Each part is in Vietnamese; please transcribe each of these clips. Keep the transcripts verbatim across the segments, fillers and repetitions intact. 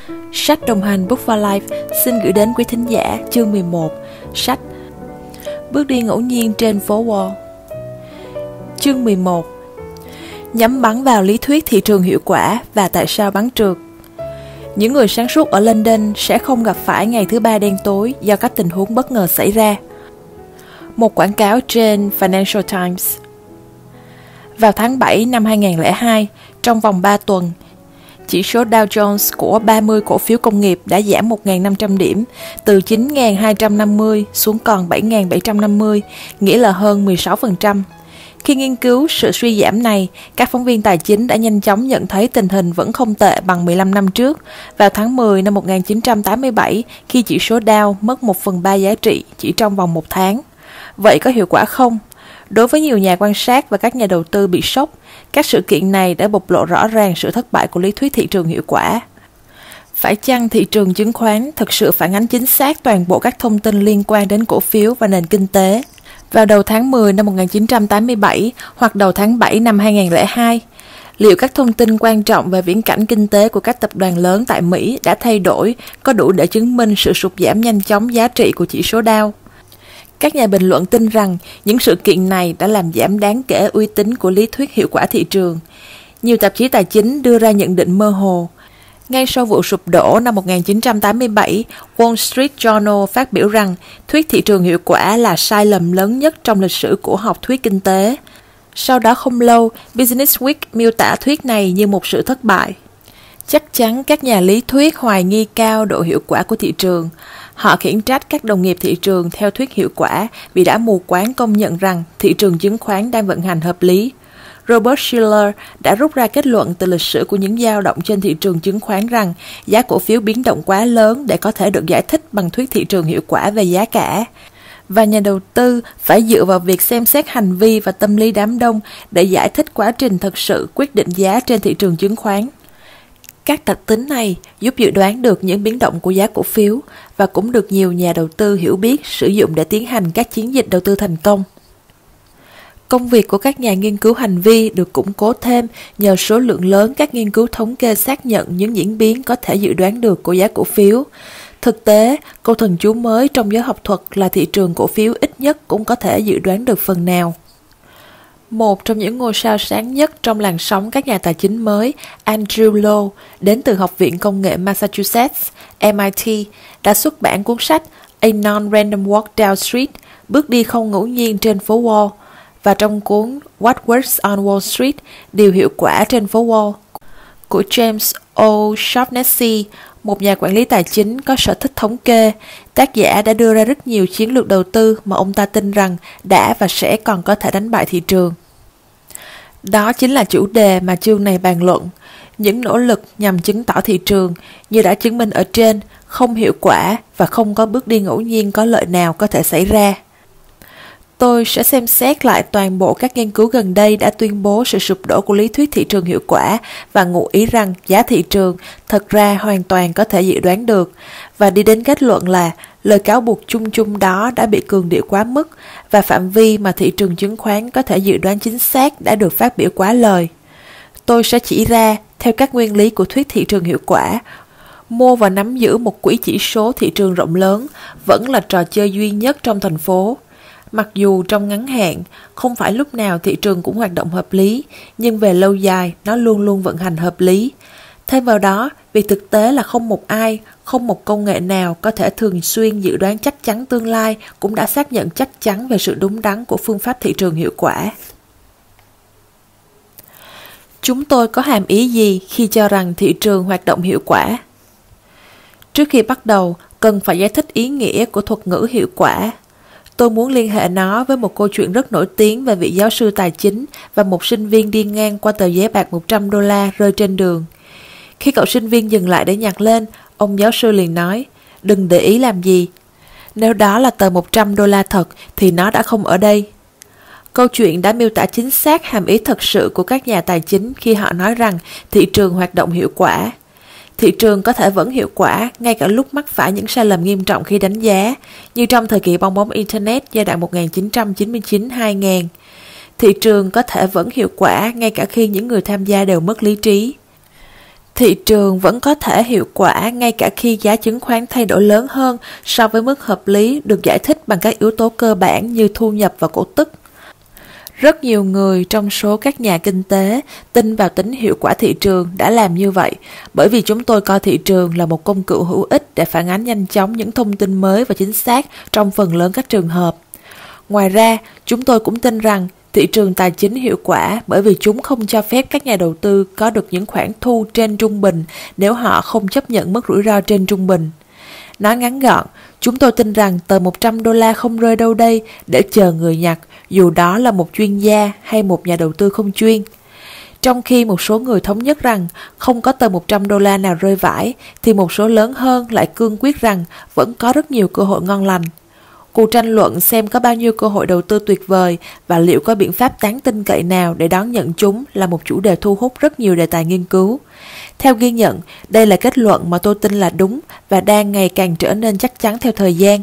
Sách đồng hành Book for Life xin gửi đến quý thính giả chương mười một, sách Bước đi ngẫu nhiên trên phố Wall. Chương mười một. Nhắm bắn vào lý thuyết thị trường hiệu quả và tại sao bắn trượt. Những người sáng suốt ở London sẽ không gặp phải ngày thứ ba đen tối do các tình huống bất ngờ xảy ra. Một quảng cáo trên Financial Times. Vào tháng bảy năm hai nghìn không trăm lẻ hai, trong vòng ba tuần, chỉ số Dow Jones của ba mươi cổ phiếu công nghiệp đã giảm một nghìn năm trăm điểm, từ chín nghìn hai trăm năm mươi xuống còn bảy nghìn bảy trăm năm mươi, nghĩa là hơn mười sáu phần trăm. Khi nghiên cứu sự suy giảm này, các phóng viên tài chính đã nhanh chóng nhận thấy tình hình vẫn không tệ bằng mười lăm năm trước, vào tháng mười năm một nghìn chín trăm tám mươi bảy, khi chỉ số Dow mất một phần ba giá trị chỉ trong vòng một tháng. Vậy có hiệu quả không? Đối với nhiều nhà quan sát và các nhà đầu tư bị sốc, các sự kiện này đã bộc lộ rõ ràng sự thất bại của lý thuyết thị trường hiệu quả. Phải chăng thị trường chứng khoán thực sự phản ánh chính xác toàn bộ các thông tin liên quan đến cổ phiếu và nền kinh tế? Vào đầu tháng mười năm một nghìn chín trăm tám mươi bảy hoặc đầu tháng bảy năm hai nghìn không trăm lẻ hai, liệu các thông tin quan trọng về viễn cảnh kinh tế của các tập đoàn lớn tại Mỹ đã thay đổi, có đủ để chứng minh sự sụt giảm nhanh chóng giá trị của chỉ số Dow? Các nhà bình luận tin rằng những sự kiện này đã làm giảm đáng kể uy tín của lý thuyết hiệu quả thị trường. Nhiều tạp chí tài chính đưa ra nhận định mơ hồ. Ngay sau vụ sụp đổ năm một nghìn chín trăm tám mươi bảy, Wall Street Journal phát biểu rằng thuyết thị trường hiệu quả là sai lầm lớn nhất trong lịch sử của học thuyết kinh tế. Sau đó không lâu, Business Week miêu tả thuyết này như một sự thất bại. Chắc chắn các nhà lý thuyết hoài nghi cao độ hiệu quả của thị trường. Họ khiển trách các đồng nghiệp thị trường theo thuyết hiệu quả vì đã mù quáng công nhận rằng thị trường chứng khoán đang vận hành hợp lý. Robert Shiller đã rút ra kết luận từ lịch sử của những dao động trên thị trường chứng khoán rằng giá cổ phiếu biến động quá lớn để có thể được giải thích bằng thuyết thị trường hiệu quả về giá cả. Và nhà đầu tư phải dựa vào việc xem xét hành vi và tâm lý đám đông để giải thích quá trình thực sự quyết định giá trên thị trường chứng khoán. Các đặc tính này giúp dự đoán được những biến động của giá cổ phiếu và cũng được nhiều nhà đầu tư hiểu biết sử dụng để tiến hành các chiến dịch đầu tư thành công. Công việc của các nhà nghiên cứu hành vi được củng cố thêm nhờ số lượng lớn các nghiên cứu thống kê xác nhận những diễn biến có thể dự đoán được của giá cổ phiếu. Thực tế, câu thần chú mới trong giới học thuật là thị trường cổ phiếu ít nhất cũng có thể dự đoán được phần nào. Một trong những ngôi sao sáng nhất trong làn sóng các nhà tài chính mới, Andrew Lo, đến từ Học viện Công nghệ Massachusetts, M I T, đã xuất bản cuốn sách A Non-Random Walk Down Street, bước đi không ngẫu nhiên trên phố Wall, và trong cuốn What Works on Wall Street, điều hiệu quả trên phố Wall, của James O'Shaughnessy, một nhà quản lý tài chính có sở thích thống kê. Tác giả đã đưa ra rất nhiều chiến lược đầu tư mà ông ta tin rằng đã và sẽ còn có thể đánh bại thị trường. Đó chính là chủ đề mà chương này bàn luận. Những nỗ lực nhằm chứng tỏ thị trường, như đã chứng minh ở trên, không hiệu quả và không có bước đi ngẫu nhiên có lợi nào có thể xảy ra. Tôi sẽ xem xét lại toàn bộ các nghiên cứu gần đây đã tuyên bố sự sụp đổ của lý thuyết thị trường hiệu quả và ngụ ý rằng giá thị trường thật ra hoàn toàn có thể dự đoán được, và đi đến kết luận là lời cáo buộc chung chung đó đã bị cường điệu quá mức và phạm vi mà thị trường chứng khoán có thể dự đoán chính xác đã được phát biểu quá lời. Tôi sẽ chỉ ra, theo các nguyên lý của thuyết thị trường hiệu quả, mua và nắm giữ một quỹ chỉ số thị trường rộng lớn vẫn là trò chơi duy nhất trong thành phố. Mặc dù trong ngắn hạn, không phải lúc nào thị trường cũng hoạt động hợp lý, nhưng về lâu dài, nó luôn luôn vận hành hợp lý. Thêm vào đó, việc thực tế là không một ai, không một công nghệ nào có thể thường xuyên dự đoán chắc chắn tương lai cũng đã xác nhận chắc chắn về sự đúng đắn của phương pháp thị trường hiệu quả. Chúng tôi có hàm ý gì khi cho rằng thị trường hoạt động hiệu quả? Trước khi bắt đầu, cần phải giải thích ý nghĩa của thuật ngữ hiệu quả. Tôi muốn liên hệ nó với một câu chuyện rất nổi tiếng về vị giáo sư tài chính và một sinh viên đi ngang qua tờ giấy bạc một trăm đô la rơi trên đường. Khi cậu sinh viên dừng lại để nhặt lên, ông giáo sư liền nói, đừng để ý làm gì. Nếu đó là tờ một trăm đô la thật thì nó đã không ở đây. Câu chuyện đã miêu tả chính xác hàm ý thật sự của các nhà tài chính khi họ nói rằng thị trường hoạt động hiệu quả. Thị trường có thể vẫn hiệu quả ngay cả lúc mắc phải những sai lầm nghiêm trọng khi đánh giá, như trong thời kỳ bong bóng Internet giai đoạn một nghìn chín trăm chín mươi chín đến hai nghìn. Thị trường có thể vẫn hiệu quả ngay cả khi những người tham gia đều mất lý trí. Thị trường vẫn có thể hiệu quả ngay cả khi giá chứng khoán thay đổi lớn hơn so với mức hợp lý được giải thích bằng các yếu tố cơ bản như thu nhập và cổ tức. Rất nhiều người trong số các nhà kinh tế tin vào tính hiệu quả thị trường đã làm như vậy, bởi vì chúng tôi coi thị trường là một công cụ hữu ích để phản ánh nhanh chóng những thông tin mới và chính xác trong phần lớn các trường hợp. Ngoài ra, chúng tôi cũng tin rằng thị trường tài chính hiệu quả bởi vì chúng không cho phép các nhà đầu tư có được những khoản thu trên trung bình nếu họ không chấp nhận mức rủi ro trên trung bình. Nói ngắn gọn, chúng tôi tin rằng tờ một trăm đô la không rơi đâu đây để chờ người nhặt, dù đó là một chuyên gia hay một nhà đầu tư không chuyên. Trong khi một số người thống nhất rằng không có tờ một trăm đô la nào rơi vãi, thì một số lớn hơn lại cương quyết rằng vẫn có rất nhiều cơ hội ngon lành. Cuộc tranh luận xem có bao nhiêu cơ hội đầu tư tuyệt vời và liệu có biện pháp đáng tin cậy nào để đón nhận chúng là một chủ đề thu hút rất nhiều đề tài nghiên cứu. Theo ghi nhận, đây là kết luận mà tôi tin là đúng và đang ngày càng trở nên chắc chắn theo thời gian.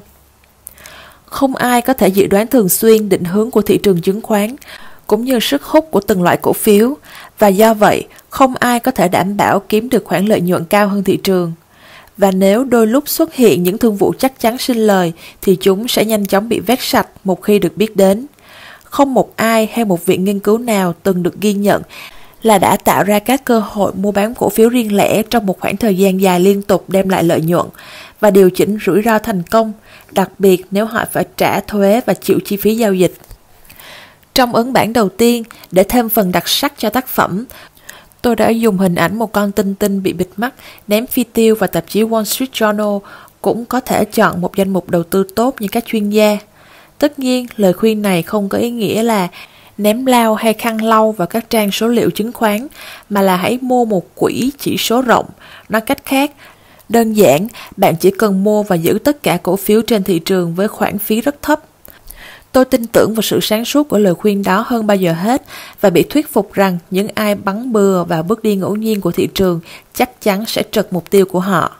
Không ai có thể dự đoán thường xuyên định hướng của thị trường chứng khoán, cũng như sức hút của từng loại cổ phiếu, và do vậy, không ai có thể đảm bảo kiếm được khoản lợi nhuận cao hơn thị trường. Và nếu đôi lúc xuất hiện những thương vụ chắc chắn sinh lời, thì chúng sẽ nhanh chóng bị vét sạch một khi được biết đến. Không một ai hay một viện nghiên cứu nào từng được ghi nhận là đã tạo ra các cơ hội mua bán cổ phiếu riêng lẻ trong một khoảng thời gian dài liên tục đem lại lợi nhuận và điều chỉnh rủi ro thành công, đặc biệt nếu họ phải trả thuế và chịu chi phí giao dịch. Trong ấn bản đầu tiên, để thêm phần đặc sắc cho tác phẩm, tôi đã dùng hình ảnh một con tinh tinh bị bịt mắt ném phi tiêu và tạp chí Wall Street Journal cũng có thể chọn một danh mục đầu tư tốt như các chuyên gia. Tất nhiên, lời khuyên này không có ý nghĩa là ném lao hay khăn lau vào các trang số liệu chứng khoán, mà là hãy mua một quỹ chỉ số rộng. Nói cách khác, đơn giản, bạn chỉ cần mua và giữ tất cả cổ phiếu trên thị trường với khoản phí rất thấp. Tôi tin tưởng vào sự sáng suốt của lời khuyên đó hơn bao giờ hết và bị thuyết phục rằng những ai bắn bừa vào bước đi ngẫu nhiên của thị trường chắc chắn sẽ trật mục tiêu của họ.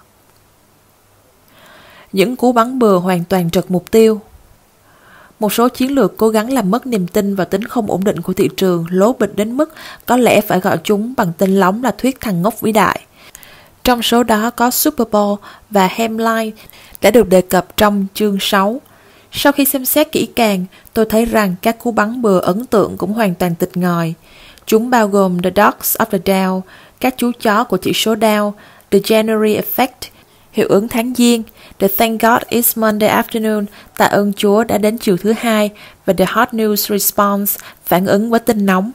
Những cú bắn bừa hoàn toàn trật mục tiêu. Một số chiến lược cố gắng làm mất niềm tin vào tính không ổn định của thị trường lố bịch đến mức có lẽ phải gọi chúng bằng tên lóng là thuyết thằng ngốc vĩ đại. Trong số đó có Super Bowl và Hemline đã được đề cập trong chương sáu. Sau khi xem xét kỹ càng, tôi thấy rằng các cú bắn bừa ấn tượng cũng hoàn toàn tịt ngòi. Chúng bao gồm The Dogs of the Dow, các chú chó của chỉ số Dow, The January Effect, hiệu ứng tháng Giêng, The Thank God It's Monday Afternoon, tạ ơn Chúa đã đến chiều thứ hai, và The Hot News Response, phản ứng với tin nóng.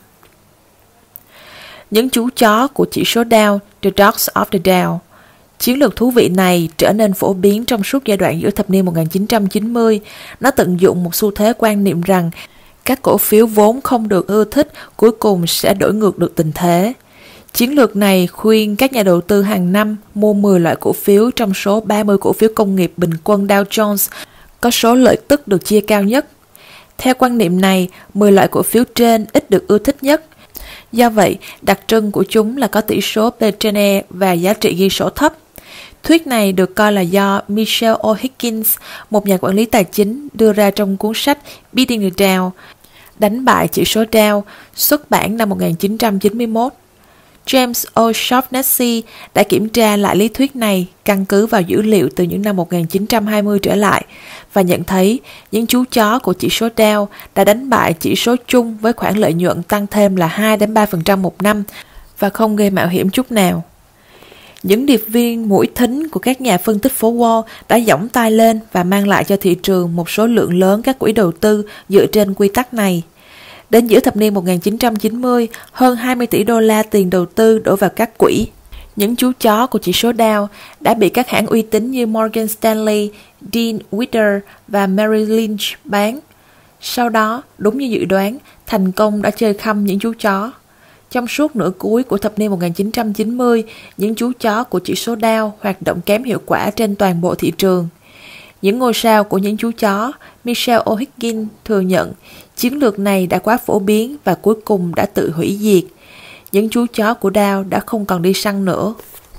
Những chú chó của chỉ số Dow, The Dogs of the Dow. Chiến lược thú vị này trở nên phổ biến trong suốt giai đoạn giữa thập niên một nghìn chín trăm chín mươi. Nó tận dụng một xu thế quan niệm rằng các cổ phiếu vốn không được ưa thích cuối cùng sẽ đổi ngược được tình thế. Chiến lược này khuyên các nhà đầu tư hàng năm mua mười loại cổ phiếu trong số ba mươi cổ phiếu công nghiệp bình quân Dow Jones có số lợi tức được chia cao nhất. Theo quan niệm này, mười loại cổ phiếu trên ít được ưa thích nhất. Do vậy, đặc trưng của chúng là có tỷ số P trên E và giá trị ghi sổ thấp. Thuyết này được coi là do Michelle O'Higgins, một nhà quản lý tài chính, đưa ra trong cuốn sách Beating the Dow, đánh bại chỉ số Dow, xuất bản năm một nghìn chín trăm chín mươi mốt. James O'Shaughnessy đã kiểm tra lại lý thuyết này căn cứ vào dữ liệu từ những năm một nghìn chín trăm hai mươi trở lại và nhận thấy những chú chó của chỉ số Dow đã đánh bại chỉ số chung với khoản lợi nhuận tăng thêm là hai đến ba phần trăm một năm và không gây mạo hiểm chút nào. Những điệp viên mũi thính của các nhà phân tích phố Wall đã giỏng tay lên và mang lại cho thị trường một số lượng lớn các quỹ đầu tư dựa trên quy tắc này. Đến giữa thập niên một nghìn chín trăm chín mươi, hơn hai mươi tỷ đô la tiền đầu tư đổ vào các quỹ. Những chú chó của chỉ số Dow đã bị các hãng uy tín như Morgan Stanley, Dean Witter và Merrill Lynch bán. Sau đó, đúng như dự đoán, thành công đã chơi khăm những chú chó. Trong suốt nửa cuối của thập niên một nghìn chín trăm chín mươi, những chú chó của chỉ số Dow hoạt động kém hiệu quả trên toàn bộ thị trường. Những ngôi sao của những chú chó, Michelle O'Higgins thừa nhận, chiến lược này đã quá phổ biến và cuối cùng đã tự hủy diệt. Những chú chó của Dow đã không còn đi săn nữa.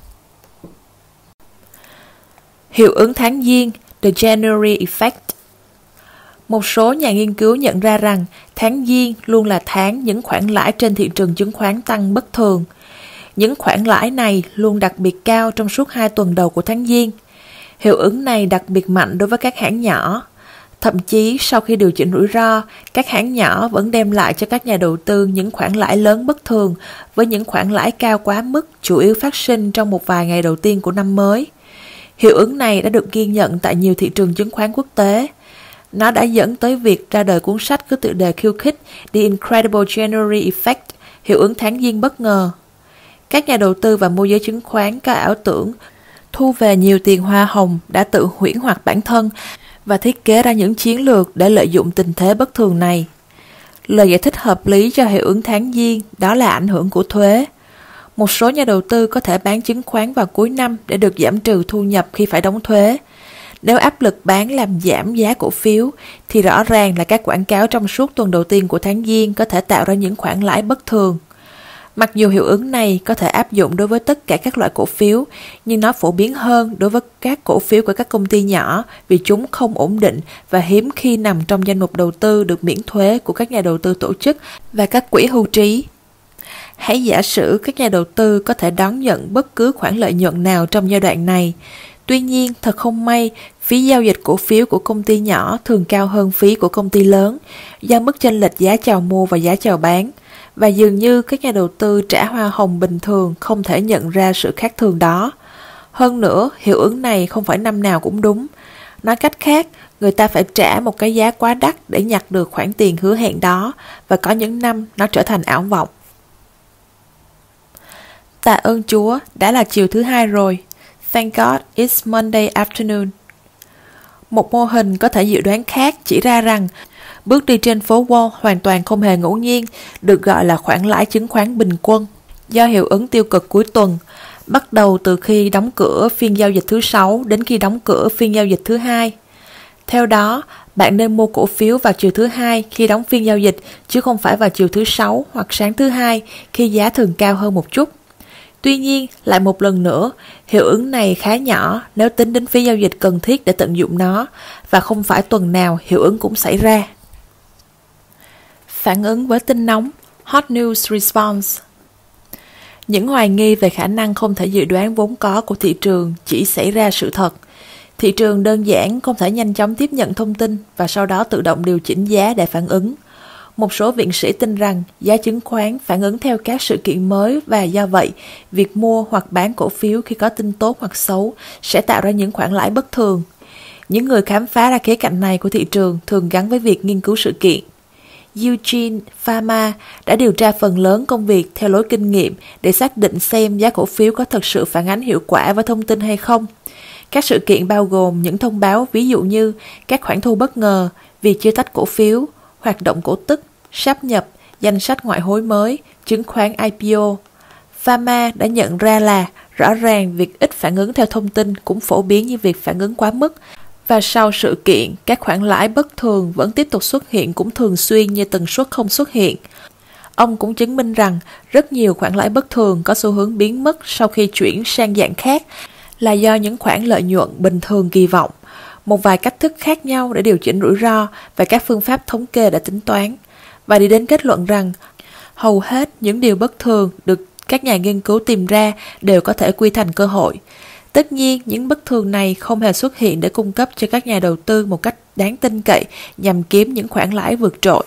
Hiệu ứng tháng Giêng, The January Effect. Một số nhà nghiên cứu nhận ra rằng tháng Giêng luôn là tháng những khoản lãi trên thị trường chứng khoán tăng bất thường. những khoản lãi này luôn đặc biệt cao trong suốt hai tuần đầu của tháng Giêng. Hiệu ứng này đặc biệt mạnh đối với các hãng nhỏ. Thậm chí sau khi điều chỉnh rủi ro, các hãng nhỏ vẫn đem lại cho các nhà đầu tư những khoản lãi lớn bất thường, với những khoản lãi cao quá mức chủ yếu phát sinh trong một vài ngày đầu tiên của năm mới. Hiệu ứng này đã được ghi nhận tại nhiều thị trường chứng khoán quốc tế. Nó đã dẫn tới việc ra đời cuốn sách có tựa đề khiêu khích The Incredible January Effect, hiệu ứng tháng Giêng bất ngờ. Các nhà đầu tư và môi giới chứng khoán có ảo tưởng thu về nhiều tiền hoa hồng đã tự huyễn hoặc bản thân và thiết kế ra những chiến lược để lợi dụng tình thế bất thường này. Lời giải thích hợp lý cho hiệu ứng tháng Giêng đó là ảnh hưởng của thuế. Một số nhà đầu tư có thể bán chứng khoán vào cuối năm để được giảm trừ thu nhập khi phải đóng thuế. Nếu áp lực bán làm giảm giá cổ phiếu, thì rõ ràng là các quảng cáo trong suốt tuần đầu tiên của tháng Giêng có thể tạo ra những khoản lãi bất thường. Mặc dù hiệu ứng này có thể áp dụng đối với tất cả các loại cổ phiếu, nhưng nó phổ biến hơn đối với các cổ phiếu của các công ty nhỏ vì chúng không ổn định và hiếm khi nằm trong danh mục đầu tư được miễn thuế của các nhà đầu tư tổ chức và các quỹ hưu trí. Hãy giả sử các nhà đầu tư có thể đón nhận bất cứ khoản lợi nhuận nào trong giai đoạn này. Tuy nhiên, thật không may, phí giao dịch cổ phiếu của công ty nhỏ thường cao hơn phí của công ty lớn do mức chênh lệch giá chào mua và giá chào bán. Và dường như các nhà đầu tư trả hoa hồng bình thường không thể nhận ra sự khác thường đó. Hơn nữa, hiệu ứng này không phải năm nào cũng đúng. Nói cách khác, người ta phải trả một cái giá quá đắt để nhặt được khoản tiền hứa hẹn đó, và có những năm nó trở thành ảo vọng. Tạ ơn Chúa, đã là chiều thứ hai rồi. Thank God it's Monday afternoon. Một mô hình có thể dự đoán khác chỉ ra rằng bước đi trên phố Wall hoàn toàn không hề ngẫu nhiên, được gọi là khoản lãi chứng khoán bình quân, do hiệu ứng tiêu cực cuối tuần, bắt đầu từ khi đóng cửa phiên giao dịch thứ sáu đến khi đóng cửa phiên giao dịch thứ hai. Theo đó, bạn nên mua cổ phiếu vào chiều thứ hai khi đóng phiên giao dịch, chứ không phải vào chiều thứ sáu hoặc sáng thứ hai khi giá thường cao hơn một chút. Tuy nhiên, lại một lần nữa, hiệu ứng này khá nhỏ nếu tính đến phí giao dịch cần thiết để tận dụng nó, và không phải tuần nào hiệu ứng cũng xảy ra. Phản ứng với tin nóng, Hot News Response. Những hoài nghi về khả năng không thể dự đoán vốn có của thị trường chỉ xảy ra sự thật. Thị trường đơn giản không thể nhanh chóng tiếp nhận thông tin và sau đó tự động điều chỉnh giá để phản ứng. Một số viện sĩ tin rằng giá chứng khoán phản ứng theo các sự kiện mới, và do vậy, việc mua hoặc bán cổ phiếu khi có tin tốt hoặc xấu sẽ tạo ra những khoản lãi bất thường. Những người khám phá ra khía cạnh này của thị trường thường gắn với việc nghiên cứu sự kiện. Eugene Fama đã điều tra phần lớn công việc theo lối kinh nghiệm để xác định xem giá cổ phiếu có thực sự phản ánh hiệu quả với thông tin hay không. Các sự kiện bao gồm những thông báo ví dụ như các khoản thu bất ngờ, việc chia tách cổ phiếu, hoạt động cổ tức, sáp nhập, danh sách ngoại hối mới, chứng khoán I P O. Fama đã nhận ra là rõ ràng việc ít phản ứng theo thông tin cũng phổ biến như việc phản ứng quá mức, và sau sự kiện, các khoản lãi bất thường vẫn tiếp tục xuất hiện cũng thường xuyên như tần suất không xuất hiện. Ông cũng chứng minh rằng rất nhiều khoản lãi bất thường có xu hướng biến mất sau khi chuyển sang dạng khác là do những khoản lợi nhuận bình thường kỳ vọng, một vài cách thức khác nhau để điều chỉnh rủi ro và các phương pháp thống kê đã tính toán, và đi đến kết luận rằng hầu hết những điều bất thường được các nhà nghiên cứu tìm ra đều có thể quy thành cơ hội. Tất nhiên, những bất thường này không hề xuất hiện để cung cấp cho các nhà đầu tư một cách đáng tin cậy nhằm kiếm những khoản lãi vượt trội.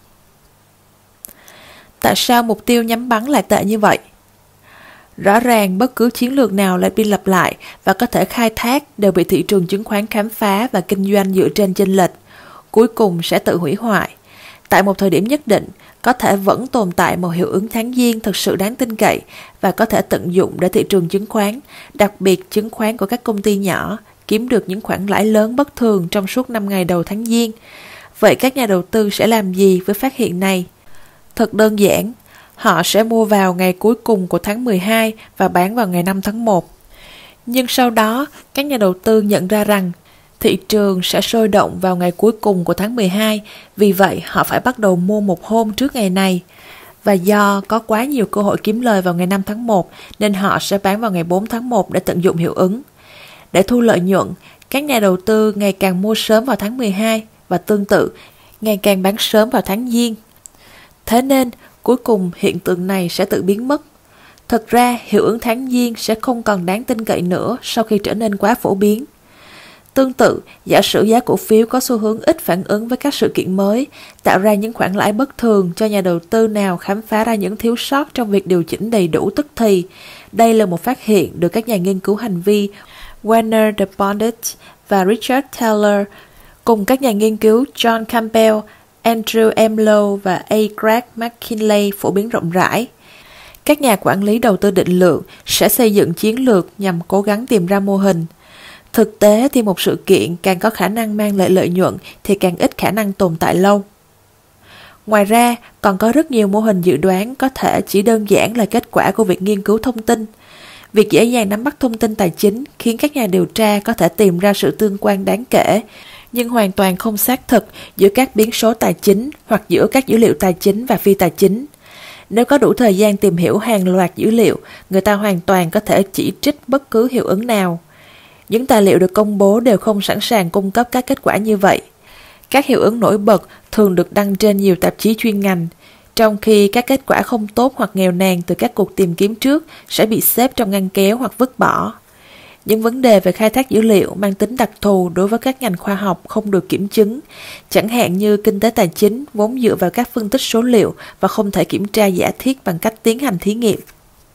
Tại sao mục tiêu nhắm bắn lại tệ như vậy? Rõ ràng bất cứ chiến lược nào lặp đi lặp lại và có thể khai thác đều bị thị trường chứng khoán khám phá và kinh doanh dựa trên chênh lệch, cuối cùng sẽ tự hủy hoại. Tại một thời điểm nhất định, có thể vẫn tồn tại một hiệu ứng tháng Giêng thực sự đáng tin cậy và có thể tận dụng để thị trường chứng khoán, đặc biệt chứng khoán của các công ty nhỏ, kiếm được những khoản lãi lớn bất thường trong suốt năm ngày đầu tháng Giêng. Vậy các nhà đầu tư sẽ làm gì với phát hiện này? Thật đơn giản, họ sẽ mua vào ngày cuối cùng của tháng mười hai và bán vào ngày năm tháng một. Nhưng sau đó, các nhà đầu tư nhận ra rằng thị trường sẽ sôi động vào ngày cuối cùng của tháng mười hai, vì vậy họ phải bắt đầu mua một hôm trước ngày này. Và do có quá nhiều cơ hội kiếm lời vào ngày năm tháng một, nên họ sẽ bán vào ngày bốn tháng một để tận dụng hiệu ứng. Để thu lợi nhuận, các nhà đầu tư ngày càng mua sớm vào tháng mười hai và tương tự, ngày càng bán sớm vào tháng Giêng. Thế nên, cuối cùng hiện tượng này sẽ tự biến mất. Thực ra, hiệu ứng tháng giêng sẽ không còn đáng tin cậy nữa sau khi trở nên quá phổ biến. Tương tự, giả sử giá cổ phiếu có xu hướng ít phản ứng với các sự kiện mới, tạo ra những khoản lãi bất thường cho nhà đầu tư nào khám phá ra những thiếu sót trong việc điều chỉnh đầy đủ tức thì. Đây là một phát hiện được các nhà nghiên cứu hành vi Werner de Bondet và Richard Taylor cùng các nhà nghiên cứu John Campbell, Andrew M. Lowe và A. Greg McKinley phổ biến rộng rãi. Các nhà quản lý đầu tư định lượng sẽ xây dựng chiến lược nhằm cố gắng tìm ra mô hình. Thực tế thì một sự kiện càng có khả năng mang lại lợi nhuận thì càng ít khả năng tồn tại lâu. Ngoài ra, còn có rất nhiều mô hình dự đoán có thể chỉ đơn giản là kết quả của việc nghiên cứu thông tin. Việc dễ dàng nắm bắt thông tin tài chính khiến các nhà điều tra có thể tìm ra sự tương quan đáng kể, nhưng hoàn toàn không xác thực giữa các biến số tài chính hoặc giữa các dữ liệu tài chính và phi tài chính. Nếu có đủ thời gian tìm hiểu hàng loạt dữ liệu, người ta hoàn toàn có thể chỉ trích bất cứ hiệu ứng nào. Những tài liệu được công bố đều không sẵn sàng cung cấp các kết quả như vậy. Các hiệu ứng nổi bật thường được đăng trên nhiều tạp chí chuyên ngành, trong khi các kết quả không tốt hoặc nghèo nàn từ các cuộc tìm kiếm trước sẽ bị xếp trong ngăn kéo hoặc vứt bỏ. Những vấn đề về khai thác dữ liệu mang tính đặc thù đối với các ngành khoa học không được kiểm chứng, chẳng hạn như kinh tế tài chính vốn dựa vào các phân tích số liệu và không thể kiểm tra giả thiết bằng cách tiến hành thí nghiệm.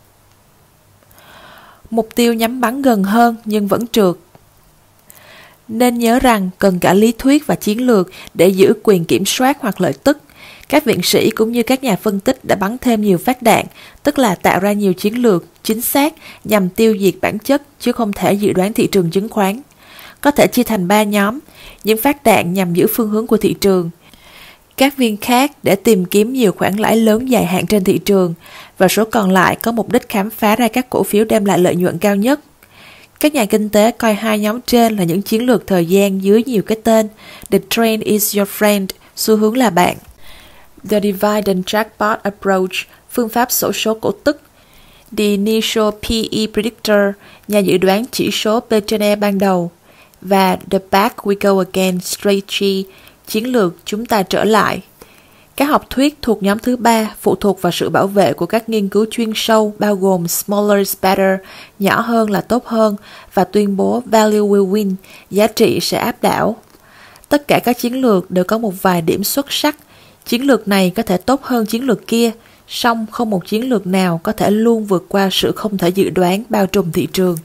Mục tiêu nhắm bắn gần hơn nhưng vẫn trượt. Nên nhớ rằng cần cả lý thuyết và chiến lược để giữ quyền kiểm soát hoặc lợi tức. Các viện sĩ cũng như các nhà phân tích đã bắn thêm nhiều phát đạn, tức là tạo ra nhiều chiến lược chính xác nhằm tiêu diệt bản chất chứ không thể dự đoán thị trường chứng khoán. Có thể chia thành ba nhóm, những phát đạn nhằm giữ phương hướng của thị trường, các viên khác để tìm kiếm nhiều khoản lãi lớn dài hạn trên thị trường, và số còn lại có mục đích khám phá ra các cổ phiếu đem lại lợi nhuận cao nhất. Các nhà kinh tế coi hai nhóm trên là những chiến lược thời gian dưới nhiều cái tên: The trend is your friend, xu hướng là bạn; The divide and jackpot approach, phương pháp xổ số cổ tức; The initial pê e predictor, nhà dự đoán chỉ số P trên E ban đầu; và The back we go again strategy, chiến lược chúng ta trở lại. Các học thuyết thuộc nhóm thứ ba phụ thuộc vào sự bảo vệ của các nghiên cứu chuyên sâu bao gồm smaller is better, nhỏ hơn là tốt hơn, và tuyên bố value will win, giá trị sẽ áp đảo. Tất cả các chiến lược đều có một vài điểm xuất sắc. Chiến lược này có thể tốt hơn chiến lược kia, song không một chiến lược nào có thể luôn vượt qua sự không thể dự đoán bao trùm thị trường.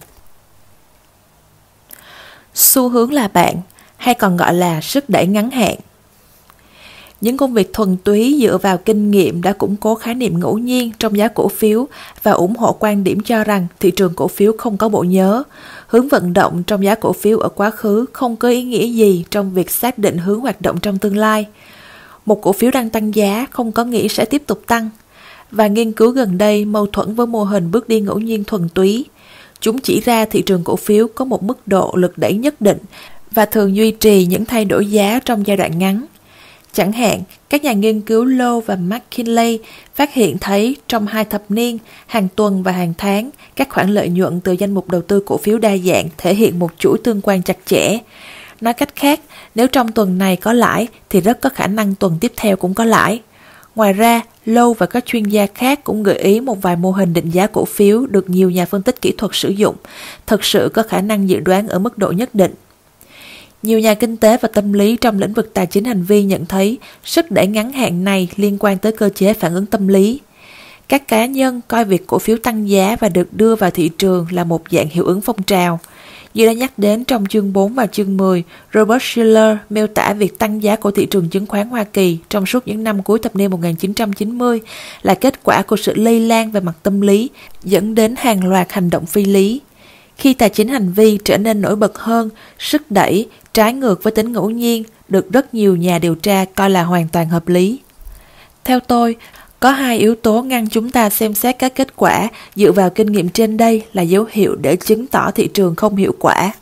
Xu hướng là bạn, hay còn gọi là sức đẩy ngắn hạn. Những công việc thuần túy dựa vào kinh nghiệm đã củng cố khái niệm ngẫu nhiên trong giá cổ phiếu và ủng hộ quan điểm cho rằng thị trường cổ phiếu không có bộ nhớ. Hướng vận động trong giá cổ phiếu ở quá khứ không có ý nghĩa gì trong việc xác định hướng hoạt động trong tương lai. Một cổ phiếu đang tăng giá không có nghĩa sẽ tiếp tục tăng. Và nghiên cứu gần đây mâu thuẫn với mô hình bước đi ngẫu nhiên thuần túy. Chúng chỉ ra thị trường cổ phiếu có một mức độ lực đẩy nhất định và thường duy trì những thay đổi giá trong giai đoạn ngắn. Chẳng hạn, các nhà nghiên cứu Lowe và McKinley phát hiện thấy trong hai thập niên, hàng tuần và hàng tháng, các khoản lợi nhuận từ danh mục đầu tư cổ phiếu đa dạng thể hiện một chuỗi tương quan chặt chẽ. Nói cách khác, nếu trong tuần này có lãi thì rất có khả năng tuần tiếp theo cũng có lãi. Ngoài ra, Lowe và các chuyên gia khác cũng gợi ý một vài mô hình định giá cổ phiếu được nhiều nhà phân tích kỹ thuật sử dụng, thực sự có khả năng dự đoán ở mức độ nhất định. Nhiều nhà kinh tế và tâm lý trong lĩnh vực tài chính hành vi nhận thấy sức đẩy ngắn hạn này liên quan tới cơ chế phản ứng tâm lý. Các cá nhân coi việc cổ phiếu tăng giá và được đưa vào thị trường là một dạng hiệu ứng phong trào. Như đã nhắc đến trong chương bốn và chương mười, Robert Shiller miêu tả việc tăng giá của thị trường chứng khoán Hoa Kỳ trong suốt những năm cuối thập niên một nghìn chín trăm chín mươi là kết quả của sự lây lan về mặt tâm lý, dẫn đến hàng loạt hành động phi lý. Khi tài chính hành vi trở nên nổi bật hơn, sức đẩy, trái ngược với tính ngẫu nhiên, được rất nhiều nhà điều tra coi là hoàn toàn hợp lý. Theo tôi, có hai yếu tố ngăn chúng ta xem xét các kết quả dựa vào kinh nghiệm trên đây là dấu hiệu để chứng tỏ thị trường không hiệu quả.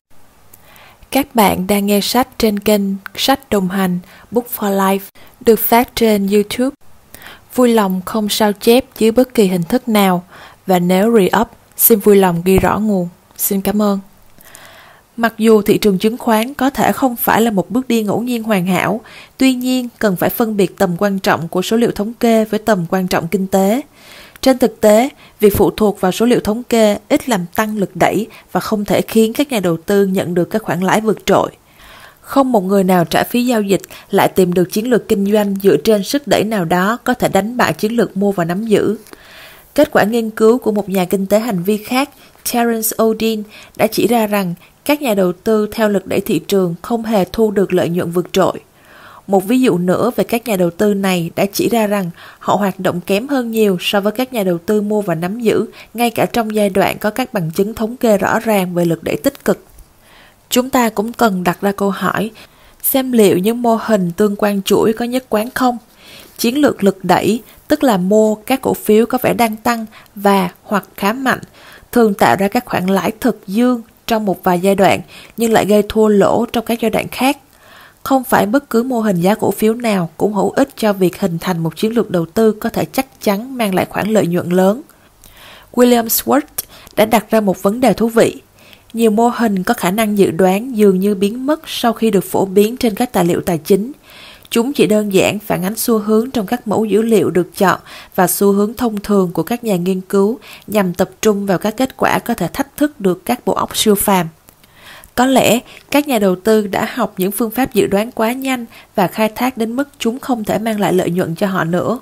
Các bạn đang nghe sách trên kênh Sách Đồng Hành Book for Life được phát trên YouTube. Vui lòng không sao chép dưới bất kỳ hình thức nào, và nếu re-up, xin vui lòng ghi rõ nguồn. Xin cảm ơn. Mặc dù thị trường chứng khoán có thể không phải là một bước đi ngẫu nhiên hoàn hảo, tuy nhiên cần phải phân biệt tầm quan trọng của số liệu thống kê với tầm quan trọng kinh tế. Trên thực tế, việc phụ thuộc vào số liệu thống kê ít làm tăng lực đẩy và không thể khiến các nhà đầu tư nhận được các khoản lãi vượt trội. Không một người nào trả phí giao dịch lại tìm được chiến lược kinh doanh dựa trên sức đẩy nào đó có thể đánh bại chiến lược mua và nắm giữ. Kết quả nghiên cứu của một nhà kinh tế hành vi khác, Terence O'Dean, đã chỉ ra rằng các nhà đầu tư theo lực đẩy thị trường không hề thu được lợi nhuận vượt trội. Một ví dụ nữa về các nhà đầu tư này đã chỉ ra rằng họ hoạt động kém hơn nhiều so với các nhà đầu tư mua và nắm giữ, ngay cả trong giai đoạn có các bằng chứng thống kê rõ ràng về lực đẩy tích cực. Chúng ta cũng cần đặt ra câu hỏi, xem liệu những mô hình tương quan chuỗi có nhất quán không? Chiến lược lực đẩy, tức là mua các cổ phiếu có vẻ đang tăng và hoặc khá mạnh, thường tạo ra các khoản lãi thực dương trong một vài giai đoạn nhưng lại gây thua lỗ trong các giai đoạn khác. Không phải bất cứ mô hình giá cổ phiếu nào cũng hữu ích cho việc hình thành một chiến lược đầu tư có thể chắc chắn mang lại khoản lợi nhuận lớn. William Schwartz đã đặt ra một vấn đề thú vị. Nhiều mô hình có khả năng dự đoán dường như biến mất sau khi được phổ biến trên các tài liệu tài chính. Chúng chỉ đơn giản phản ánh xu hướng trong các mẫu dữ liệu được chọn và xu hướng thông thường của các nhà nghiên cứu nhằm tập trung vào các kết quả có thể thách thức được các bộ óc siêu phàm. Có lẽ các nhà đầu tư đã học những phương pháp dự đoán quá nhanh và khai thác đến mức chúng không thể mang lại lợi nhuận cho họ nữa.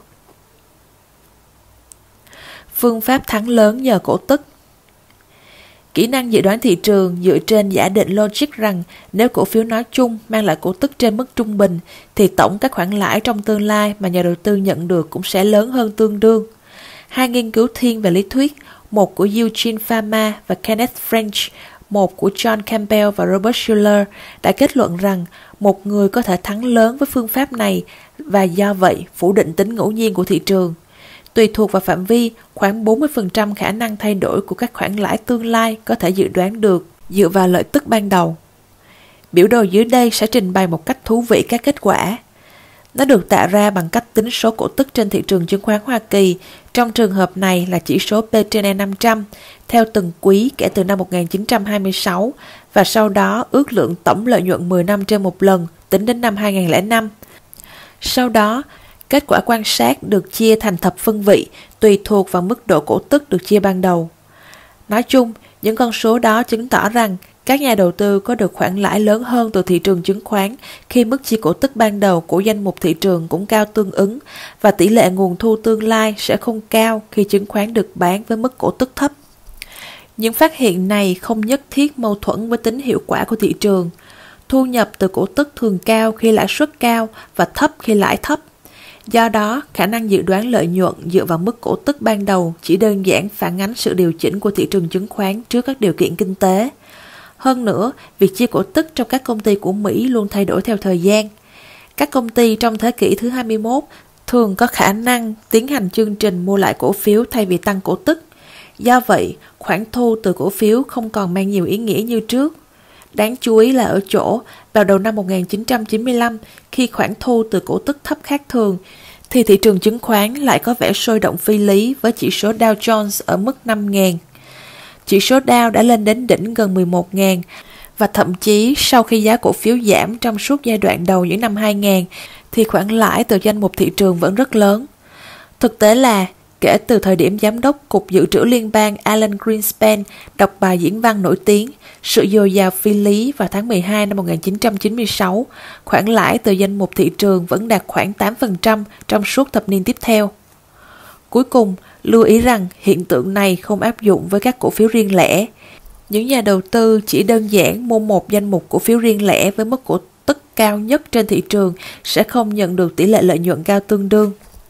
Phương pháp thắng lớn nhờ cổ tức. Kỹ năng dự đoán thị trường dựa trên giả định logic rằng nếu cổ phiếu nói chung mang lại cổ tức trên mức trung bình thì tổng các khoản lãi trong tương lai mà nhà đầu tư nhận được cũng sẽ lớn hơn tương đương. Hai nghiên cứu thiên về lý thuyết, một của Eugene Fama và Kenneth French, một của John Campbell và Robert Shiller, đã kết luận rằng một người có thể thắng lớn với phương pháp này và do vậy phủ định tính ngẫu nhiên của thị trường. Tùy thuộc vào phạm vi, khoảng bốn mươi phần trăm khả năng thay đổi của các khoản lãi tương lai có thể dự đoán được dựa vào lợi tức ban đầu. Biểu đồ dưới đây sẽ trình bày một cách thú vị các kết quả. Nó được tạo ra bằng cách tính số cổ tức trên thị trường chứng khoán Hoa Kỳ, trong trường hợp này là chỉ số P trên E năm trăm, theo từng quý kể từ năm một nghìn chín trăm hai mươi sáu, và sau đó ước lượng tổng lợi nhuận mười năm trên một lần, tính đến năm hai nghìn lẻ năm. Sau đó, kết quả quan sát được chia thành thập phân vị, tùy thuộc vào mức độ cổ tức được chia ban đầu. Nói chung, những con số đó chứng tỏ rằng các nhà đầu tư có được khoản lãi lớn hơn từ thị trường chứng khoán khi mức chi cổ tức ban đầu của danh mục thị trường cũng cao tương ứng và tỷ lệ nguồn thu tương lai sẽ không cao khi chứng khoán được bán với mức cổ tức thấp. Những phát hiện này không nhất thiết mâu thuẫn với tính hiệu quả của thị trường. Thu nhập từ cổ tức thường cao khi lãi suất cao và thấp khi lãi thấp. Do đó, khả năng dự đoán lợi nhuận dựa vào mức cổ tức ban đầu chỉ đơn giản phản ánh sự điều chỉnh của thị trường chứng khoán trước các điều kiện kinh tế. Hơn nữa, việc chia cổ tức trong các công ty của Mỹ luôn thay đổi theo thời gian. Các công ty trong thế kỷ thứ hai mươi mốt thường có khả năng tiến hành chương trình mua lại cổ phiếu thay vì tăng cổ tức. Do vậy, khoản thu từ cổ phiếu không còn mang nhiều ý nghĩa như trước. Đáng chú ý là ở chỗ, vào đầu năm một nghìn chín trăm chín mươi lăm, khi khoản thu từ cổ tức thấp khác thường, thì thị trường chứng khoán lại có vẻ sôi động phi lý với chỉ số Dow Jones ở mức năm nghìn. Chỉ số Dow đã lên đến đỉnh gần mười một nghìn, và thậm chí sau khi giá cổ phiếu giảm trong suốt giai đoạn đầu những năm hai nghìn, thì khoản lãi từ danh mục thị trường vẫn rất lớn. Thực tế là, kể từ thời điểm Giám đốc Cục Dự trữ Liên bang Alan Greenspan đọc bài diễn văn nổi tiếng Sự dồi dào phi lý vào tháng mười hai năm một nghìn chín trăm chín mươi sáu, khoản lãi từ danh mục thị trường vẫn đạt khoảng tám phần trăm trong suốt thập niên tiếp theo. Cuối cùng, lưu ý rằng hiện tượng này không áp dụng với các cổ phiếu riêng lẻ. Những nhà đầu tư chỉ đơn giản mua một danh mục cổ phiếu riêng lẻ với mức cổ tức cao nhất trên thị trường sẽ không nhận được tỷ lệ lợi nhuận cao tương đương.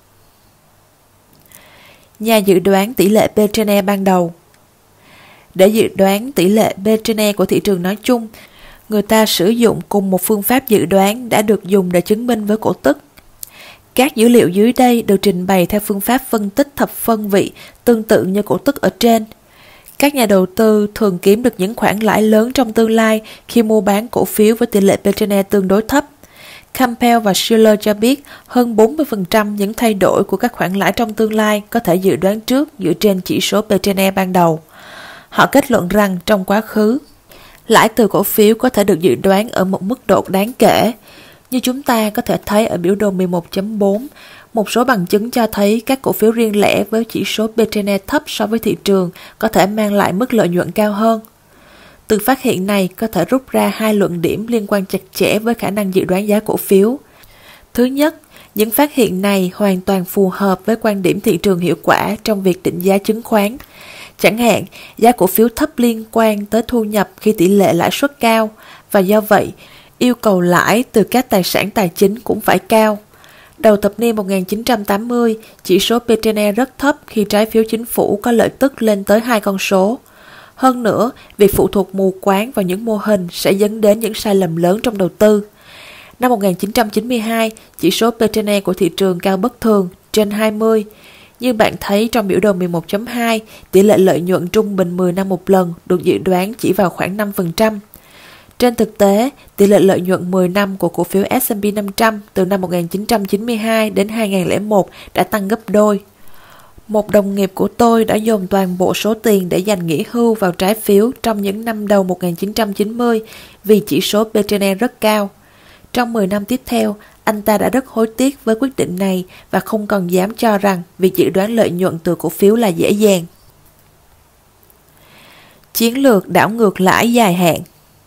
Nhà dự đoán tỷ lệ P trên E ban đầu. Để dự đoán tỷ lệ P trên E của thị trường nói chung, người ta sử dụng cùng một phương pháp dự đoán đã được dùng để chứng minh với cổ tức. Các dữ liệu dưới đây được trình bày theo phương pháp phân tích thập phân vị tương tự như cổ tức ở trên. Các nhà đầu tư thường kiếm được những khoản lãi lớn trong tương lai khi mua bán cổ phiếu với tỷ lệ P trên E tương đối thấp. Campbell và Shiller cho biết hơn bốn mươi phần trăm những thay đổi của các khoản lãi trong tương lai có thể dự đoán trước dựa trên chỉ số P trên E ban đầu. Họ kết luận rằng trong quá khứ, lãi từ cổ phiếu có thể được dự đoán ở một mức độ đáng kể, Như chúng ta có thể thấy ở biểu đồ mười một chấm bốn, một số bằng chứng cho thấy các cổ phiếu riêng lẻ với chỉ số P trên E thấp so với thị trường có thể mang lại mức lợi nhuận cao hơn. Từ phát hiện này có thể rút ra hai luận điểm liên quan chặt chẽ với khả năng dự đoán giá cổ phiếu. Thứ nhất, những phát hiện này hoàn toàn phù hợp với quan điểm thị trường hiệu quả trong việc định giá chứng khoán. Chẳng hạn, giá cổ phiếu thấp liên quan tới thu nhập khi tỷ lệ lãi suất cao, và do vậy, yêu cầu lãi từ các tài sản tài chính cũng phải cao. Đầu thập niên một nghìn chín trăm tám mươi, chỉ số P trên E rất thấp khi trái phiếu chính phủ có lợi tức lên tới hai con số. Hơn nữa, việc phụ thuộc mù quáng vào những mô hình sẽ dẫn đến những sai lầm lớn trong đầu tư. Năm một nghìn chín trăm chín mươi hai, chỉ số P trên E của thị trường cao bất thường, trên hai mươi. Như bạn thấy trong biểu đồ mười một chấm hai, tỷ lệ lợi nhuận trung bình mười năm một lần được dự đoán chỉ vào khoảng năm phần trăm. Trên thực tế, tỷ lệ lợi nhuận mười năm của cổ phiếu S and P năm trăm từ năm một nghìn chín trăm chín mươi hai đến hai nghìn lẻ một đã tăng gấp đôi. Một đồng nghiệp của tôi đã dồn toàn bộ số tiền để dành nghỉ hưu vào trái phiếu trong những năm đầu một nghìn chín trăm chín mươi vì chỉ số P trên E rất cao. Trong mười năm tiếp theo, anh ta đã rất hối tiếc với quyết định này và không còn dám cho rằng việc dự đoán lợi nhuận từ cổ phiếu là dễ dàng. Chiến lược đảo ngược lãi dài hạn.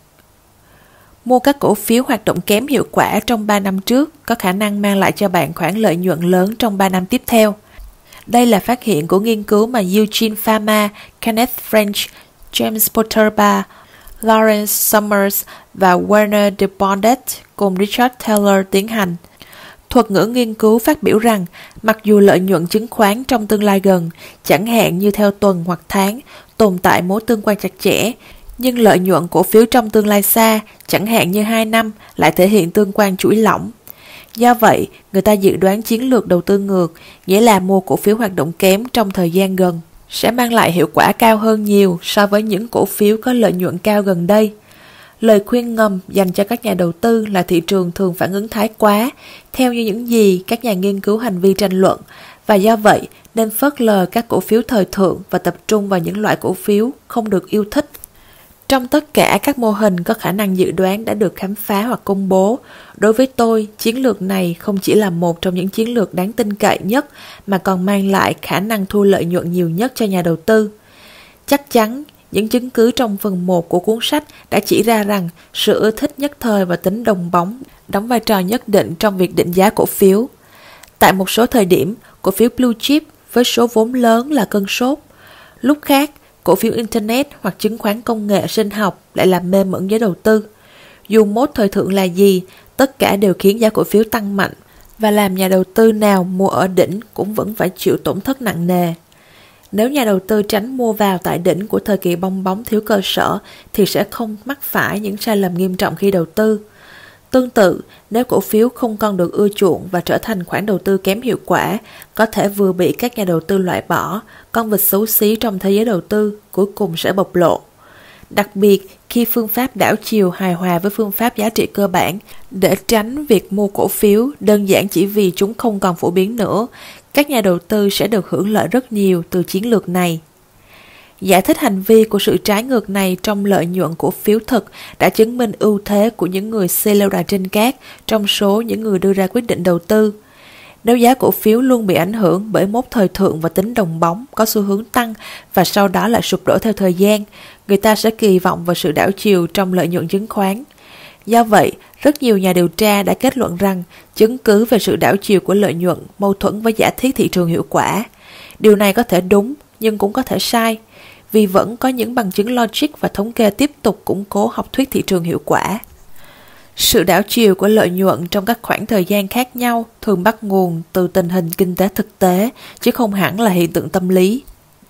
Mua các cổ phiếu hoạt động kém hiệu quả trong ba năm trước có khả năng mang lại cho bạn khoản lợi nhuận lớn trong ba năm tiếp theo. Đây là phát hiện của nghiên cứu mà Eugene Fama, Kenneth French, James Potter ba, Lawrence Summers và Werner de Bondet cùng Richard Taylor tiến hành. Thuật ngữ nghiên cứu phát biểu rằng, mặc dù lợi nhuận chứng khoán trong tương lai gần, chẳng hạn như theo tuần hoặc tháng, tồn tại mối tương quan chặt chẽ, nhưng lợi nhuận cổ phiếu trong tương lai xa, chẳng hạn như hai năm, lại thể hiện tương quan chuỗi lỏng. Do vậy, người ta dự đoán chiến lược đầu tư ngược, nghĩa là mua cổ phiếu hoạt động kém trong thời gian gần, sẽ mang lại hiệu quả cao hơn nhiều so với những cổ phiếu có lợi nhuận cao gần đây. Lời khuyên ngầm dành cho các nhà đầu tư là thị trường thường phản ứng thái quá, theo như những gì các nhà nghiên cứu hành vi tranh luận, và do vậy nên phớt lờ các cổ phiếu thời thượng và tập trung vào những loại cổ phiếu không được yêu thích. Trong tất cả các mô hình có khả năng dự đoán đã được khám phá hoặc công bố, đối với tôi, chiến lược này không chỉ là một trong những chiến lược đáng tin cậy nhất mà còn mang lại khả năng thu lợi nhuận nhiều nhất cho nhà đầu tư. Chắc chắn, những chứng cứ trong phần một của cuốn sách đã chỉ ra rằng sự ưa thích nhất thời và tính đồng bóng đóng vai trò nhất định trong việc định giá cổ phiếu. Tại một số thời điểm, cổ phiếu blue chip với số vốn lớn là cơn sốt. Lúc khác, cổ phiếu Internet hoặc chứng khoán công nghệ sinh học lại làm mê mẩn giới đầu tư. Dù mốt thời thượng là gì, tất cả đều khiến giá cổ phiếu tăng mạnh và làm nhà đầu tư nào mua ở đỉnh cũng vẫn phải chịu tổn thất nặng nề. Nếu nhà đầu tư tránh mua vào tại đỉnh của thời kỳ bong bóng thiếu cơ sở thì sẽ không mắc phải những sai lầm nghiêm trọng khi đầu tư. Tương tự, nếu cổ phiếu không còn được ưa chuộng và trở thành khoản đầu tư kém hiệu quả, có thể vừa bị các nhà đầu tư loại bỏ, con vịt xấu xí trong thế giới đầu tư cuối cùng sẽ bộc lộ. Đặc biệt khi phương pháp đảo chiều hài hòa với phương pháp giá trị cơ bản, để tránh việc mua cổ phiếu đơn giản chỉ vì chúng không còn phổ biến nữa, các nhà đầu tư sẽ được hưởng lợi rất nhiều từ chiến lược này. Giải thích hành vi của sự trái ngược này trong lợi nhuận cổ phiếu thực đã chứng minh ưu thế của những người xê leo đà trên cát trong số những người đưa ra quyết định đầu tư. Nếu giá cổ phiếu luôn bị ảnh hưởng bởi mốt thời thượng và tính đồng bóng có xu hướng tăng và sau đó lại sụp đổ theo thời gian, người ta sẽ kỳ vọng vào sự đảo chiều trong lợi nhuận chứng khoán. Do vậy, rất nhiều nhà điều tra đã kết luận rằng chứng cứ về sự đảo chiều của lợi nhuận mâu thuẫn với giả thiết thị trường hiệu quả. Điều này có thể đúng nhưng cũng có thể sai, vì vẫn có những bằng chứng logic và thống kê tiếp tục củng cố học thuyết thị trường hiệu quả. Sự đảo chiều của lợi nhuận trong các khoảng thời gian khác nhau thường bắt nguồn từ tình hình kinh tế thực tế, chứ không hẳn là hiện tượng tâm lý.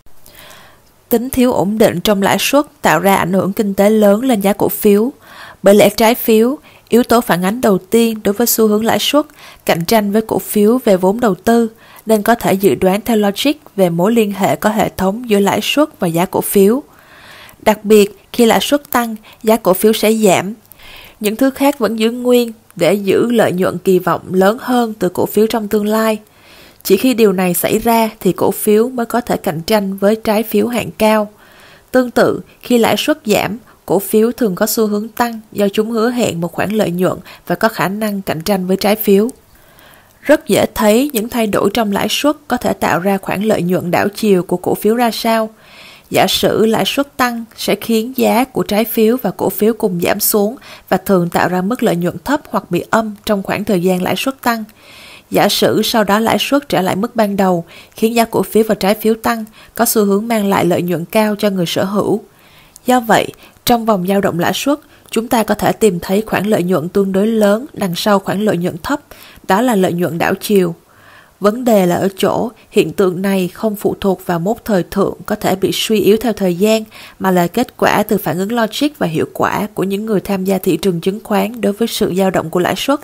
Tính thiếu ổn định trong lãi suất tạo ra ảnh hưởng kinh tế lớn lên giá cổ phiếu. Bởi lẽ trái phiếu, yếu tố phản ánh đầu tiên đối với xu hướng lãi suất, cạnh tranh với cổ phiếu về vốn đầu tư, nên có thể dự đoán theo logic về mối liên hệ có hệ thống giữa lãi suất và giá cổ phiếu. Đặc biệt, khi lãi suất tăng, giá cổ phiếu sẽ giảm. Những thứ khác vẫn giữ nguyên để giữ lợi nhuận kỳ vọng lớn hơn từ cổ phiếu trong tương lai. Chỉ khi điều này xảy ra thì cổ phiếu mới có thể cạnh tranh với trái phiếu hạng cao. Tương tự, khi lãi suất giảm, cổ phiếu thường có xu hướng tăng do chúng hứa hẹn một khoản lợi nhuận và có khả năng cạnh tranh với trái phiếu. Rất dễ thấy những thay đổi trong lãi suất có thể tạo ra khoản lợi nhuận đảo chiều của cổ phiếu ra sao. Giả sử lãi suất tăng sẽ khiến giá của trái phiếu và cổ phiếu cùng giảm xuống và thường tạo ra mức lợi nhuận thấp hoặc bị âm trong khoảng thời gian lãi suất tăng. Giả sử sau đó lãi suất trở lại mức ban đầu, khiến giá cổ phiếu và trái phiếu tăng, có xu hướng mang lại lợi nhuận cao cho người sở hữu. Do vậy, trong vòng dao động lãi suất, chúng ta có thể tìm thấy khoản lợi nhuận tương đối lớn đằng sau khoản lợi nhuận thấp, đó là lợi nhuận đảo chiều. Vấn đề là ở chỗ, hiện tượng này không phụ thuộc vào mốc thời thượng có thể bị suy yếu theo thời gian, mà là kết quả từ phản ứng logic và hiệu quả của những người tham gia thị trường chứng khoán đối với sự dao động của lãi suất.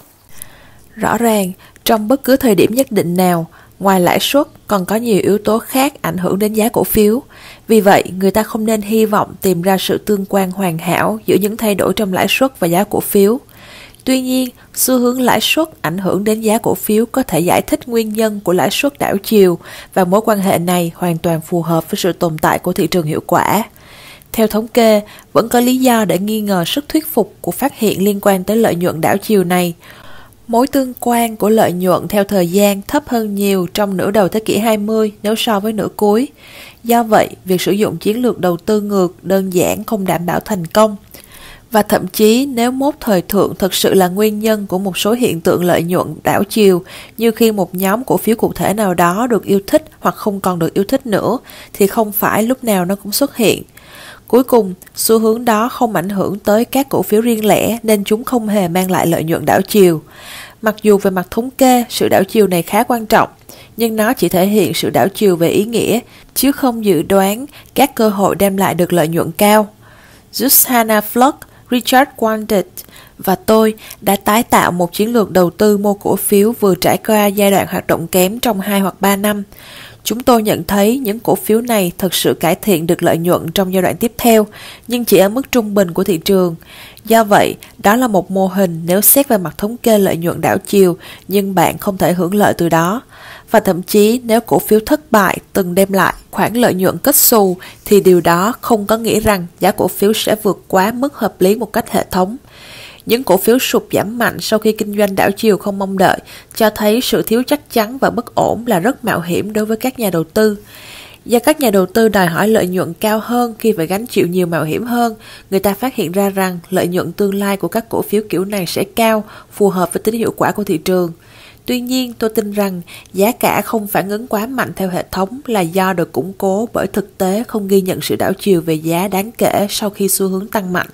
Rõ ràng, trong bất cứ thời điểm nhất định nào, ngoài lãi suất còn có nhiều yếu tố khác ảnh hưởng đến giá cổ phiếu. Vì vậy, người ta không nên hy vọng tìm ra sự tương quan hoàn hảo giữa những thay đổi trong lãi suất và giá cổ phiếu. Tuy nhiên, xu hướng lãi suất ảnh hưởng đến giá cổ phiếu có thể giải thích nguyên nhân của lãi suất đảo chiều, và mối quan hệ này hoàn toàn phù hợp với sự tồn tại của thị trường hiệu quả. Theo thống kê, vẫn có lý do để nghi ngờ sức thuyết phục của phát hiện liên quan tới lợi nhuận đảo chiều này. Mối tương quan của lợi nhuận theo thời gian thấp hơn nhiều trong nửa đầu thế kỷ hai mươi nếu so với nửa cuối. Do vậy, việc sử dụng chiến lược đầu tư ngược đơn giản không đảm bảo thành công. Và thậm chí nếu mốt thời thượng thực sự là nguyên nhân của một số hiện tượng lợi nhuận đảo chiều, như khi một nhóm cổ phiếu cụ thể nào đó được yêu thích hoặc không còn được yêu thích nữa, thì không phải lúc nào nó cũng xuất hiện. Cuối cùng, xu hướng đó không ảnh hưởng tới các cổ phiếu riêng lẻ nên chúng không hề mang lại lợi nhuận đảo chiều. Mặc dù về mặt thống kê, sự đảo chiều này khá quan trọng, nhưng nó chỉ thể hiện sự đảo chiều về ý nghĩa, chứ không dự đoán các cơ hội đem lại được lợi nhuận cao. Zuzana Flock, Richard Wandit và tôi đã tái tạo một chiến lược đầu tư mua cổ phiếu vừa trải qua giai đoạn hoạt động kém trong hai hoặc ba năm. Chúng tôi nhận thấy những cổ phiếu này thực sự cải thiện được lợi nhuận trong giai đoạn tiếp theo, nhưng chỉ ở mức trung bình của thị trường. Do vậy, đó là một mô hình nếu xét về mặt thống kê lợi nhuận đảo chiều, nhưng bạn không thể hưởng lợi từ đó. Và thậm chí nếu cổ phiếu thất bại từng đem lại khoản lợi nhuận kết xù, thì điều đó không có nghĩa rằng giá cổ phiếu sẽ vượt quá mức hợp lý một cách hệ thống. Những cổ phiếu sụt giảm mạnh sau khi kinh doanh đảo chiều không mong đợi cho thấy sự thiếu chắc chắn và bất ổn là rất mạo hiểm đối với các nhà đầu tư. Do các nhà đầu tư đòi hỏi lợi nhuận cao hơn khi phải gánh chịu nhiều mạo hiểm hơn, người ta phát hiện ra rằng lợi nhuận tương lai của các cổ phiếu kiểu này sẽ cao, phù hợp với tính hiệu quả của thị trường. Tuy nhiên, tôi tin rằng giá cả không phản ứng quá mạnh theo hệ thống là do được củng cố bởi thực tế không ghi nhận sự đảo chiều về giá đáng kể sau khi xu hướng tăng mạnh.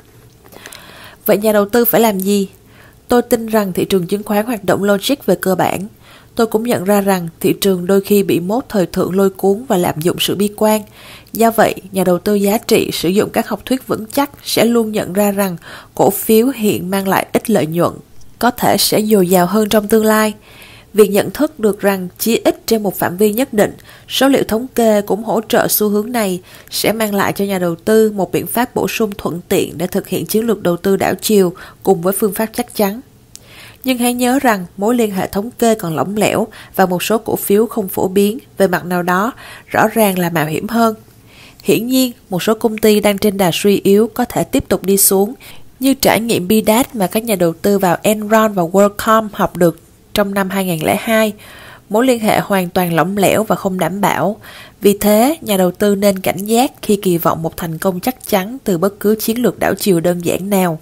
Vậy nhà đầu tư phải làm gì? Tôi tin rằng thị trường chứng khoán hoạt động logic về cơ bản. Tôi cũng nhận ra rằng thị trường đôi khi bị mốt thời thượng lôi cuốn và lạm dụng sự bi quan. Do vậy, nhà đầu tư giá trị sử dụng các học thuyết vững chắc sẽ luôn nhận ra rằng cổ phiếu hiện mang lại ít lợi nhuận, có thể sẽ dồi dào hơn trong tương lai. Việc nhận thức được rằng chí ít trên một phạm vi nhất định, số liệu thống kê cũng hỗ trợ xu hướng này sẽ mang lại cho nhà đầu tư một biện pháp bổ sung thuận tiện để thực hiện chiến lược đầu tư đảo chiều cùng với phương pháp chắc chắn. Nhưng hãy nhớ rằng mối liên hệ thống kê còn lỏng lẻo và một số cổ phiếu không phổ biến, về mặt nào đó rõ ràng là mạo hiểm hơn. Hiển nhiên, một số công ty đang trên đà suy yếu có thể tiếp tục đi xuống, như trải nghiệm bê đê a tê mà các nhà đầu tư vào Enron và WorldCom học được trong năm hai không không hai. Mối liên hệ hoàn toàn lỏng lẻo và không đảm bảo. Vì thế, nhà đầu tư nên cảnh giác khi kỳ vọng một thành công chắc chắn từ bất cứ chiến lược đảo chiều đơn giản nào.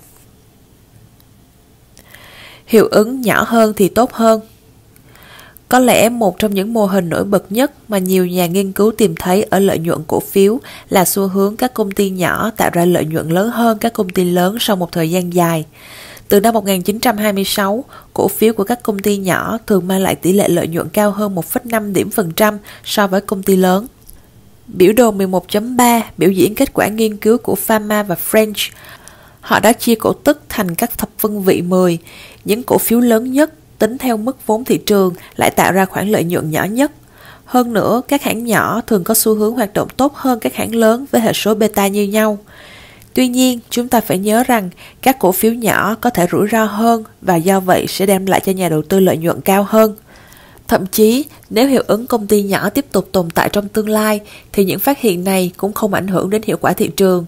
Hiệu ứng nhỏ hơn thì tốt hơn. Có lẽ một trong những mô hình nổi bật nhất mà nhiều nhà nghiên cứu tìm thấy ở lợi nhuận cổ phiếu là xu hướng các công ty nhỏ tạo ra lợi nhuận lớn hơn các công ty lớn sau một thời gian dài. Từ năm một nghìn chín trăm hai mươi sáu, cổ phiếu của các công ty nhỏ thường mang lại tỷ lệ lợi nhuận cao hơn một phẩy năm điểm phần trăm so với công ty lớn. Biểu đồ mười một chấm ba biểu diễn kết quả nghiên cứu của Fama và French. Họ đã chia cổ tức thành các thập phân vị mười. Những cổ phiếu lớn nhất tính theo mức vốn thị trường lại tạo ra khoản lợi nhuận nhỏ nhất. Hơn nữa, các hãng nhỏ thường có xu hướng hoạt động tốt hơn các hãng lớn với hệ số beta như nhau. Tuy nhiên, chúng ta phải nhớ rằng các cổ phiếu nhỏ có thể rủi ro hơn và do vậy sẽ đem lại cho nhà đầu tư lợi nhuận cao hơn. Thậm chí, nếu hiệu ứng công ty nhỏ tiếp tục tồn tại trong tương lai, thì những phát hiện này cũng không ảnh hưởng đến hiệu quả thị trường.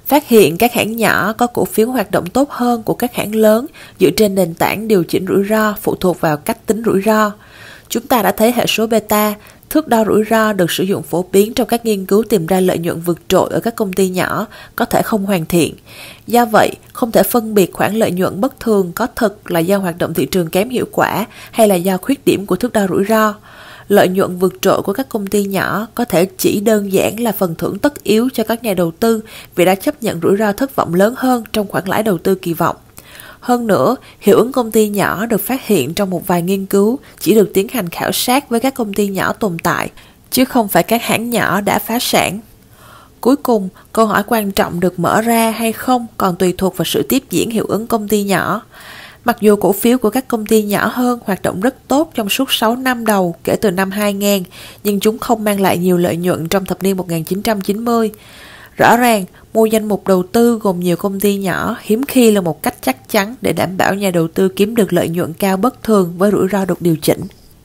Phát hiện các hãng nhỏ có cổ phiếu hoạt động tốt hơn của các hãng lớn dựa trên nền tảng điều chỉnh rủi ro phụ thuộc vào cách tính rủi ro. Chúng ta đã thấy hệ số beta, thước đo rủi ro được sử dụng phổ biến trong các nghiên cứu tìm ra lợi nhuận vượt trội ở các công ty nhỏ, có thể không hoàn thiện. Do vậy, không thể phân biệt khoản lợi nhuận bất thường có thực là do hoạt động thị trường kém hiệu quả hay là do khuyết điểm của thước đo rủi ro. Lợi nhuận vượt trội của các công ty nhỏ có thể chỉ đơn giản là phần thưởng tất yếu cho các nhà đầu tư vì đã chấp nhận rủi ro thất vọng lớn hơn trong khoản lãi đầu tư kỳ vọng. Hơn nữa, hiệu ứng công ty nhỏ được phát hiện trong một vài nghiên cứu chỉ được tiến hành khảo sát với các công ty nhỏ tồn tại, chứ không phải các hãng nhỏ đã phá sản. Cuối cùng, câu hỏi quan trọng được mở ra hay không còn tùy thuộc vào sự tiếp diễn hiệu ứng công ty nhỏ. Mặc dù cổ phiếu của các công ty nhỏ hơn hoạt động rất tốt trong suốt sáu năm đầu kể từ năm hai nghìn, nhưng chúng không mang lại nhiều lợi nhuận trong thập niên một nghìn chín trăm chín mươi. Rõ ràng, mua danh mục đầu tư gồm nhiều công ty nhỏ hiếm khi là một cách chắc chắn để đảm bảo nhà đầu tư kiếm được lợi nhuận cao bất thường với rủi ro được điều chỉnh.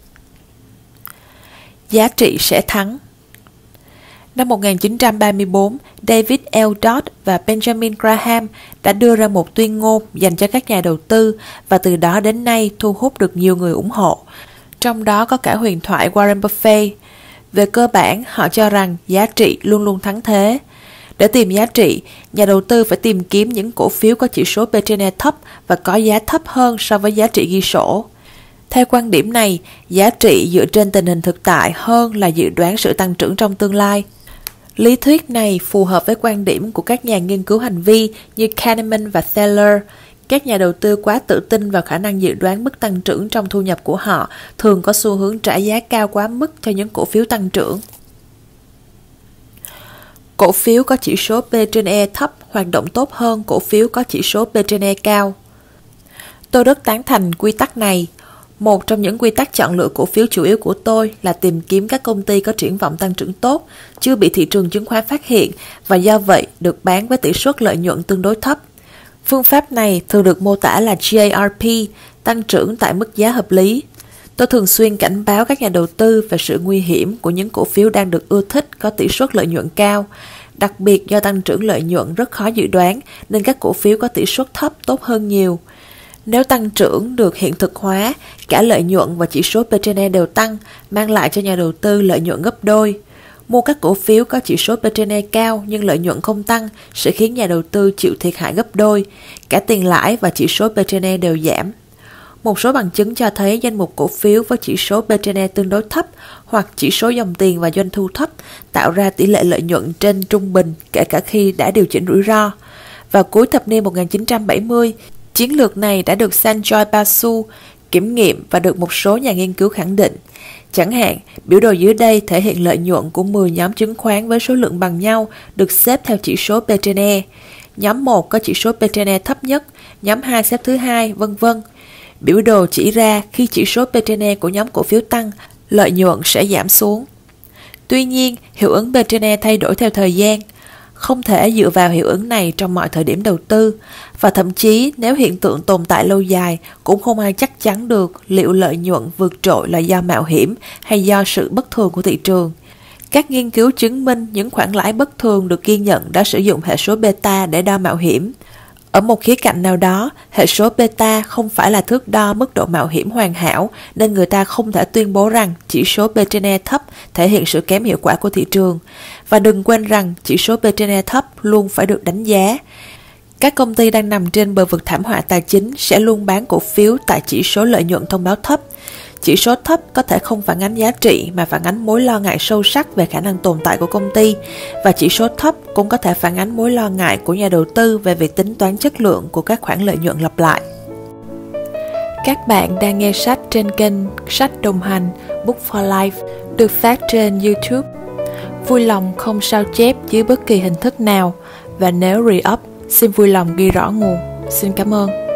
Giá trị sẽ thắng. Năm một nghìn chín trăm ba mươi tư, David L. Dodd và Benjamin Graham đã đưa ra một tuyên ngôn dành cho các nhà đầu tư và từ đó đến nay thu hút được nhiều người ủng hộ, trong đó có cả huyền thoại Warren Buffett. Về cơ bản, họ cho rằng giá trị luôn luôn thắng thế. Để tìm giá trị, nhà đầu tư phải tìm kiếm những cổ phiếu có chỉ số P trên E thấp và có giá thấp hơn so với giá trị ghi sổ. Theo quan điểm này, giá trị dựa trên tình hình thực tại hơn là dự đoán sự tăng trưởng trong tương lai. Lý thuyết này phù hợp với quan điểm của các nhà nghiên cứu hành vi như Kahneman và Thaler. Các nhà đầu tư quá tự tin vào khả năng dự đoán mức tăng trưởng trong thu nhập của họ thường có xu hướng trả giá cao quá mức cho những cổ phiếu tăng trưởng. Cổ phiếu có chỉ số P trên E thấp hoạt động tốt hơn cổ phiếu có chỉ số P trên E cao. Tôi rất tán thành quy tắc này. Một trong những quy tắc chọn lựa cổ phiếu chủ yếu của tôi là tìm kiếm các công ty có triển vọng tăng trưởng tốt, chưa bị thị trường chứng khoán phát hiện và do vậy được bán với tỷ suất lợi nhuận tương đối thấp. Phương pháp này thường được mô tả là G A R P, tăng trưởng tại mức giá hợp lý. Tôi thường xuyên cảnh báo các nhà đầu tư về sự nguy hiểm của những cổ phiếu đang được ưa thích có tỷ suất lợi nhuận cao. Đặc biệt do tăng trưởng lợi nhuận rất khó dự đoán nên các cổ phiếu có tỷ suất thấp tốt hơn nhiều. Nếu tăng trưởng được hiện thực hóa, cả lợi nhuận và chỉ số P trên E đều tăng, mang lại cho nhà đầu tư lợi nhuận gấp đôi. Mua các cổ phiếu có chỉ số P trên E cao nhưng lợi nhuận không tăng sẽ khiến nhà đầu tư chịu thiệt hại gấp đôi, cả tiền lãi và chỉ số P trên E đều giảm. Một số bằng chứng cho thấy danh mục cổ phiếu với chỉ số P trên E tương đối thấp hoặc chỉ số dòng tiền và doanh thu thấp tạo ra tỷ lệ lợi nhuận trên trung bình kể cả khi đã điều chỉnh rủi ro. Vào cuối thập niên một nghìn chín trăm bảy mươi, chiến lược này đã được Sanjoy Basu kiểm nghiệm và được một số nhà nghiên cứu khẳng định. Chẳng hạn, biểu đồ dưới đây thể hiện lợi nhuận của mười nhóm chứng khoán với số lượng bằng nhau được xếp theo chỉ số P trên E. Nhóm một có chỉ số P trên E thấp nhất, nhóm hai xếp thứ hai, vân vân. Biểu đồ chỉ ra khi chỉ số P trên E của nhóm cổ phiếu tăng, lợi nhuận sẽ giảm xuống. Tuy nhiên, hiệu ứng P trên E thay đổi theo thời gian. Không thể dựa vào hiệu ứng này trong mọi thời điểm đầu tư, và thậm chí nếu hiện tượng tồn tại lâu dài cũng không ai chắc chắn được liệu lợi nhuận vượt trội là do mạo hiểm hay do sự bất thường của thị trường. Các nghiên cứu chứng minh những khoản lãi bất thường được ghi nhận đã sử dụng hệ số beta để đo mạo hiểm. Ở một khía cạnh nào đó, hệ số beta không phải là thước đo mức độ mạo hiểm hoàn hảo, nên người ta không thể tuyên bố rằng chỉ số P trên E thấp thể hiện sự kém hiệu quả của thị trường. Và đừng quên rằng chỉ số P trên E thấp luôn phải được đánh giá. Các công ty đang nằm trên bờ vực thảm họa tài chính sẽ luôn bán cổ phiếu tại chỉ số lợi nhuận thông báo thấp. Chỉ số thấp có thể không phản ánh giá trị mà phản ánh mối lo ngại sâu sắc về khả năng tồn tại của công ty, và chỉ số thấp cũng có thể phản ánh mối lo ngại của nhà đầu tư về việc tính toán chất lượng của các khoản lợi nhuận lặp lại. Các bạn đang nghe sách trên kênh Sách Đồng Hành Book for Life được phát trên YouTube. Vui lòng không sao chép dưới bất kỳ hình thức nào, và nếu re-up xin vui lòng ghi rõ nguồn. Xin cảm ơn.